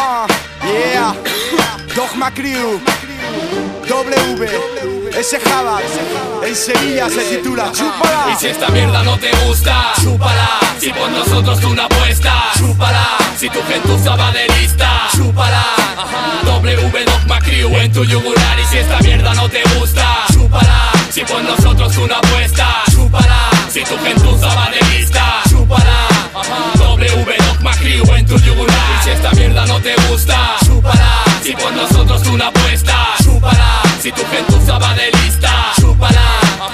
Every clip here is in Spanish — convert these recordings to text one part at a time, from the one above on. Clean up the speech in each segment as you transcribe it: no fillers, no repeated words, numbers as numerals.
Yeah, Dogma Crew, W, ese Java, en Sevilla se titula Chúpala. Y si esta mierda no te gusta, chúpala. Si por nosotros tú no apuestas, chúpala. Si tu gentuza va de lista, chúpala. W Dogma Crew en tu yugular. Y si esta mierda no te gusta, chúpala. Si por nosotros tú no apuestas, chúpala. Si tu gentuza va de lista, chúpala. W Dogma Crew en tu yugular. Y si esta mierda no te gusta, chúpala. Si por nosotros tú no apuestas, chúpala. Si tu gentuza va de lista, chúpala.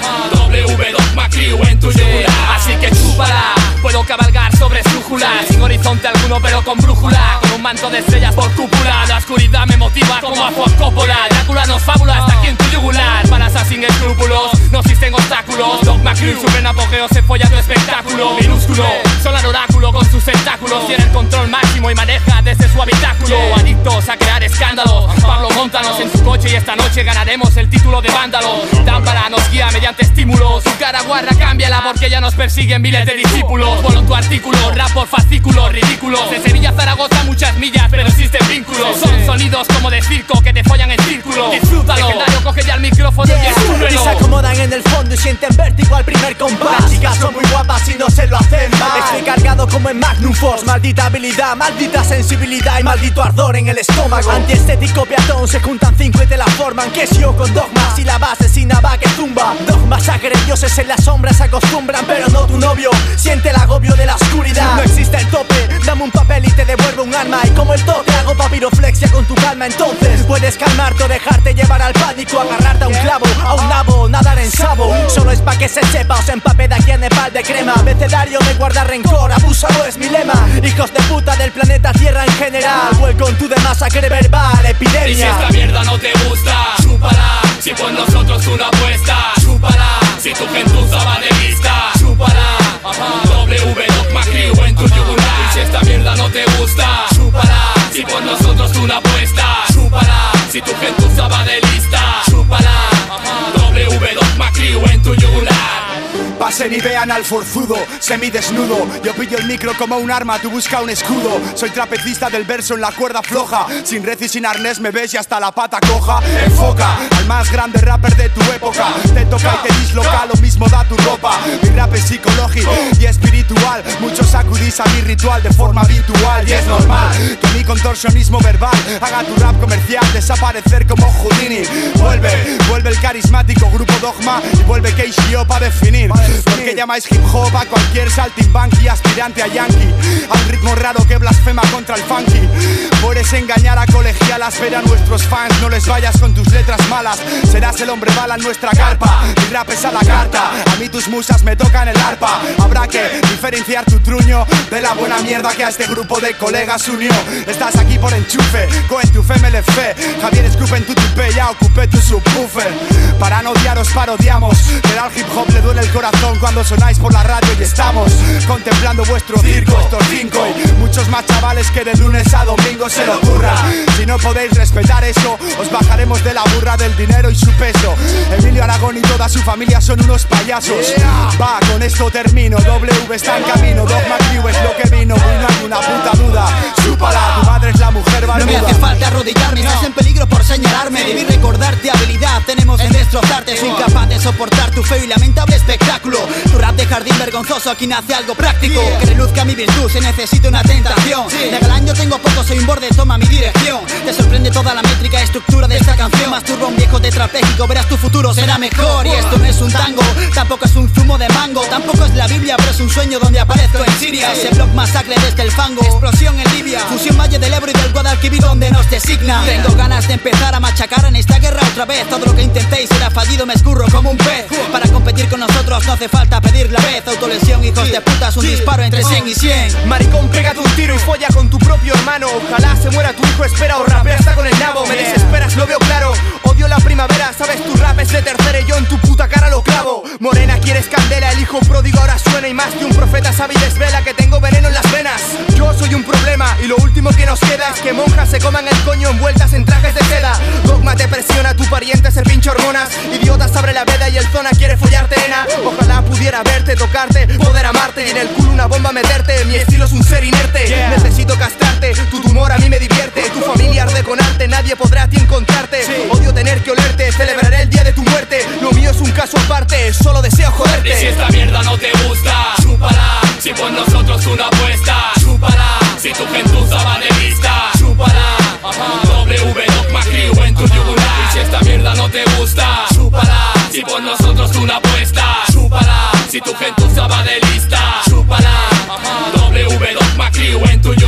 W Dogma Crew en tu yugular. Así que chúpala. Puedo cabalgar sobre esdrújula, sin horizonte alguno pero con brújula, con un manto de estrellas por cúpula. La oscuridad me motiva como a Ford Coppola. Drácula nos fábula hasta aquí en tu yugular. Para esas sin escrúpulos, no existen obstáculos. Dogma Crew, su pleno apogeo se folla tu espectáculo. Minúsculo, son el oráculo con sus tentáculos. Tiene el control máximo y maneja desde su habitáculo. Adictos a crear escándalos, Pablo móntanos en su coche y esta noche ganaremos el título de vándalo. Dámpara nos guía mediante estímulos. Su cara guarra cámbiala porque ya nos persiguen miles de discípulos. Polo tu artículo, rap por fascículos ridículos. De Sevilla a Zaragoza muchas millas pero existen vínculos. Son sonidos como de circo que te follan en círculo. Disfrútalo, legendario, coge ya el micrófono y escúpelo. Y se acomodan en el fondo y sienten vértigo al primer compás. Las chicas son muy guapas y no se lo hacen mal. Estoy cargado como en Magnum Force. Maldita habilidad, maldita sensibilidad y maldito ardor en el estómago. Antiestético peatón, se juntan cinco y te la forman. Que si yo con Dogma, si la base asesina va que zumba. Dogma sangre, dioses en las sombras se acostumbran, pero no tu novio. Siente el agobio de la oscuridad. No existe el tope, dame un papel y te devuelvo un alma. Y como el toque hago papiroflexia con tu calma. Entonces puedes calmarte o dejarte llevar al pánico. Agarrarte a un clavo, a un nabo, nadar en sabo. Solo es pa' que se sepa o se empape de aquí a Nepal de crema. Abecedario de guardar rencor, abúsalo es mi lema. Hijos de puta del planeta Tierra en general. Welcome to the masacre verbal, epidemia. Y si esta mierda no te gusta, chúpala. Si por nosotros tú no apuestas, chúpala. Si tu gentuza va de lista, chúpala. W Dogma Crew en tu yugular. Y si esta mierda no te gusta, chúpala. Si por nosotros tú no apuestas, chúpala. Si tu gentuza va de lista, chúpala. W Dogma Crew en tu yugular. Pasen y vean al forzudo, semidesnudo. Yo pillo el micro como un arma, tú busca un escudo. Soy trapecista del verso en la cuerda floja. Sin red y sin arnés me ves y hasta la pata coja. Enfoca al más grande rapper de tu época. Te toca y te disloca, lo mismo da tu ropa. Mi rap es psicológico y espiritual. Muchos acudís a mi ritual de forma habitual. Y es normal que mi contorsionismo verbal haga tu rap comercial desaparecer como Houdini. Vuelve el carismático grupo Dogma y vuelve KCO pa' definir. Porque llamáis hip hop a cualquier saltimbanqui aspirante a yankee, a un ritmo raro que blasfema contra el funky. Puedes engañar a colegialas, ver a nuestros fans, no les vayas con tus letras malas. Serás el hombre bala en nuestra carpa, mi rap es a la carta. A mí tus musas me tocan el arpa. Habrá que diferenciar tu truño de la buena mierda que a este grupo de colegas unió. Estás aquí por enchufe, coen tu FMLF. Javier escupe en tu tupé, ya ocupé tu subwoofer. Para no odiaros parodiamos, pero al hip hop le duele el corazón cuando sonáis por la radio y estamos contemplando vuestro circo, estos cinco y muchos más chavales que de lunes a domingo se lo ocurra. Si no podéis respetar eso, os bajaremos de la burra del dinero y su peso. Emilio Aragón y toda su familia son unos payasos. Va, con esto termino, W está en camino. Dogma Crew es lo que vino, no hay una puta duda. Chúpala, tu madre es la mujer barbuda. No me hace falta arrodillarme, estás en peligro por señalarme. Debí recordarte habilidad, tenemos en destrozarte. Soy incapaz de soportar tu feo y lamentable espectáculo. Tu rap de jardín vergonzoso, aquí nace algo práctico. Que reluzca mi virtud, se necesita una tentación. De galán yo tengo poco, soy un borde, toma mi dirección. Te sorprende toda la métrica, estructura de esta canción. Masturba un viejo tetrapléjico, verás tu futuro será mejor. Y esto no es un tango, tampoco es un zumo de mango. Tampoco es la Biblia, pero es un sueño donde aparezco en Siria. Ese blog masacre desde el fango, explosión en Libia. Fusión Valle del Ebro y del Guadalquivir donde nos designa. Tengo ganas de empezar a machacar en esta guerra otra vez. Todo lo que intentéis será fallido, me escurro como un pez. Para competir con nosotros no hace falta pedir la vez. Autolesión, hijos de putas, un disparo entre 100 y 100. Maricón, pégate un tiro y folla con tu propio hermano. Ojalá se muera tu hijo, espera o rapea hasta con el nabo. Me desesperas, lo veo claro. Odio la primavera, sabes, tu rap es de tercera y yo en tu puta cara lo clavo. Morena, quieres candela, el hijo pródigo ahora suena. Y más que un profeta sabe y desvela que tengo veneno en las venas. Yo soy un problema y lo último que nos queda es que monjas se coman el coño envueltas en trajes de seda. Dogma te presiona, tu pariente es el pinche hormonas. Idiotas abre la veda y el zona quiere follarte, nena. Ojalá pudiera verte, tocarte, poder amarte y en el culo una bomba meterte. Mi estilo es un ser inerte, necesito castrarte. Tu tumor a mí me divierte. tu gentuza va de lista, chúpala. W Dogma Crew en tu yugular. Y si esta mierda no te gusta, chúpala. Si por nosotros tú la apuestas, chúpala. Si tu gentuza va de lista, chúpala. W Dogma Crew en tu yugular.